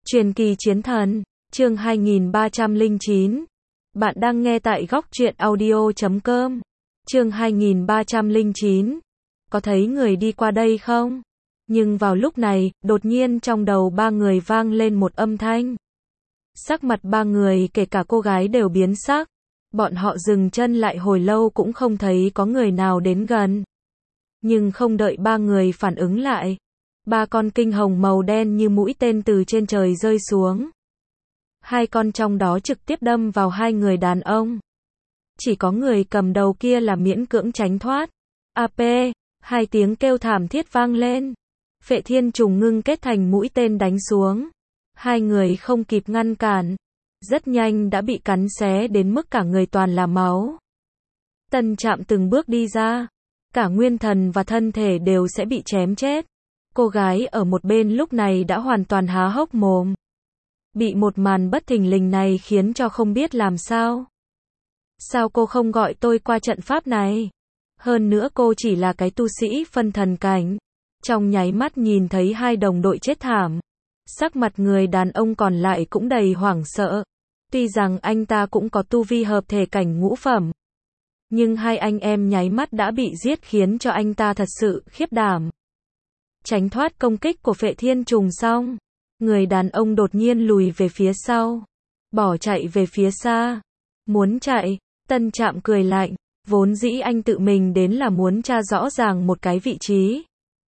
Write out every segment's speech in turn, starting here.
Truyền kỳ chiến thần, chương 2309. Bạn đang nghe tại góc truyện audio.com. Chương 2309. Có thấy người đi qua đây không? Nhưng vào lúc này, đột nhiên trong đầu ba người vang lên một âm thanh. Sắc mặt ba người kể cả cô gái đều biến sắc. Bọn họ dừng chân lại hồi lâu cũng không thấy có người nào đến gần. Nhưng không đợi ba người phản ứng lại, ba con kinh hồng màu đen như mũi tên từ trên trời rơi xuống. Hai con trong đó trực tiếp đâm vào hai người đàn ông. Chỉ có người cầm đầu kia là miễn cưỡng tránh thoát. AP, hai tiếng kêu thảm thiết vang lên. Phệ thiên trùng ngưng kết thành mũi tên đánh xuống. Hai người không kịp ngăn cản, rất nhanh đã bị cắn xé đến mức cả người toàn là máu. Tân Trạm từng bước đi ra, cả nguyên thần và thân thể đều sẽ bị chém chết. Cô gái ở một bên lúc này đã hoàn toàn há hốc mồm. Bị một màn bất thình lình này khiến cho không biết làm sao. Sao cô không gọi tôi qua trận pháp này? Hơn nữa cô chỉ là cái tu sĩ phân thần cảnh. Trong nháy mắt nhìn thấy hai đồng đội chết thảm. Sắc mặt người đàn ông còn lại cũng đầy hoảng sợ. Tuy rằng anh ta cũng có tu vi hợp thể cảnh ngũ phẩm, nhưng hai anh em nháy mắt đã bị giết khiến cho anh ta thật sự khiếp đảm. Tránh thoát công kích của Phệ Thiên Trùng xong, người đàn ông đột nhiên lùi về phía sau, bỏ chạy về phía xa. Muốn chạy? Tân Trạm cười lạnh, vốn dĩ anh tự mình đến là muốn tra rõ ràng một cái vị trí.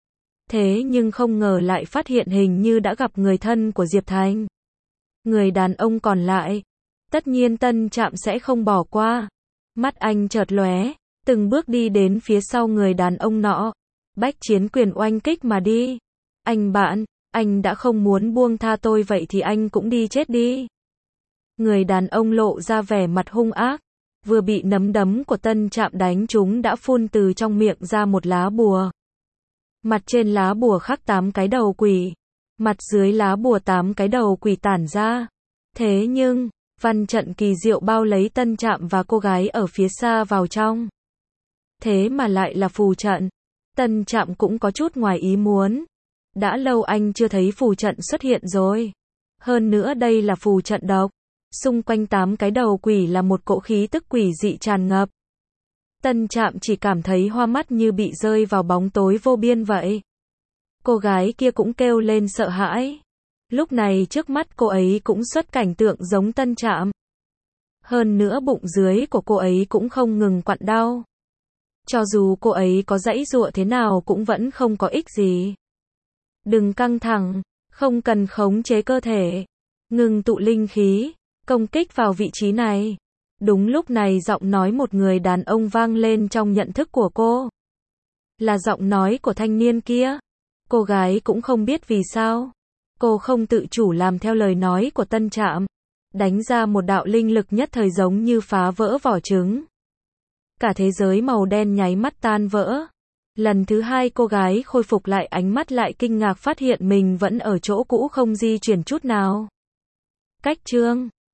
Thế nhưng không ngờ lại phát hiện hình như đã gặp người thân của Diệp Thành. Người đàn ông còn lại, tất nhiên Tân Trạm sẽ không bỏ qua. Mắt anh chợt lóe, từng bước đi đến phía sau người đàn ông nọ. Bách chiến quyền oanh kích mà đi. Anh bạn, anh đã không muốn buông tha tôi vậy thì anh cũng đi chết đi. Người đàn ông lộ ra vẻ mặt hung ác. Vừa bị nắm đấm của Tân Trạm đánh trúng đã phun từ trong miệng ra một lá bùa. Mặt trên lá bùa khắc 8 cái đầu quỷ. Mặt dưới lá bùa 8 cái đầu quỷ tản ra. Thế nhưng, văn trận kỳ diệu bao lấy Tân Trạm và cô gái ở phía xa vào trong. Thế mà lại là phù trận. Tân Trạm cũng có chút ngoài ý muốn. Đã lâu anh chưa thấy phù trận xuất hiện rồi. Hơn nữa đây là phù trận độc. Xung quanh 8 cái đầu quỷ là một cỗ khí tức quỷ dị tràn ngập. Tân Trạm chỉ cảm thấy hoa mắt như bị rơi vào bóng tối vô biên vậy. Cô gái kia cũng kêu lên sợ hãi. Lúc này trước mắt cô ấy cũng xuất cảnh tượng giống Tân Trạm. Hơn nữa bụng dưới của cô ấy cũng không ngừng quặn đau. Cho dù cô ấy có giãy giụa thế nào cũng vẫn không có ích gì. Đừng căng thẳng, không cần khống chế cơ thể. Ngừng tụ linh khí, công kích vào vị trí này. Đúng lúc này giọng nói một người đàn ông vang lên trong nhận thức của cô. Là giọng nói của thanh niên kia. Cô gái cũng không biết vì sao. Cô không tự chủ làm theo lời nói của Tân Trạm. Đánh ra một đạo linh lực nhất thời giống như phá vỡ vỏ trứng. Cả thế giới màu đen nháy mắt tan vỡ. Lần thứ hai cô gái khôi phục lại ánh mắt lại kinh ngạc phát hiện mình vẫn ở chỗ cũ không di chuyển chút nào. Cách chương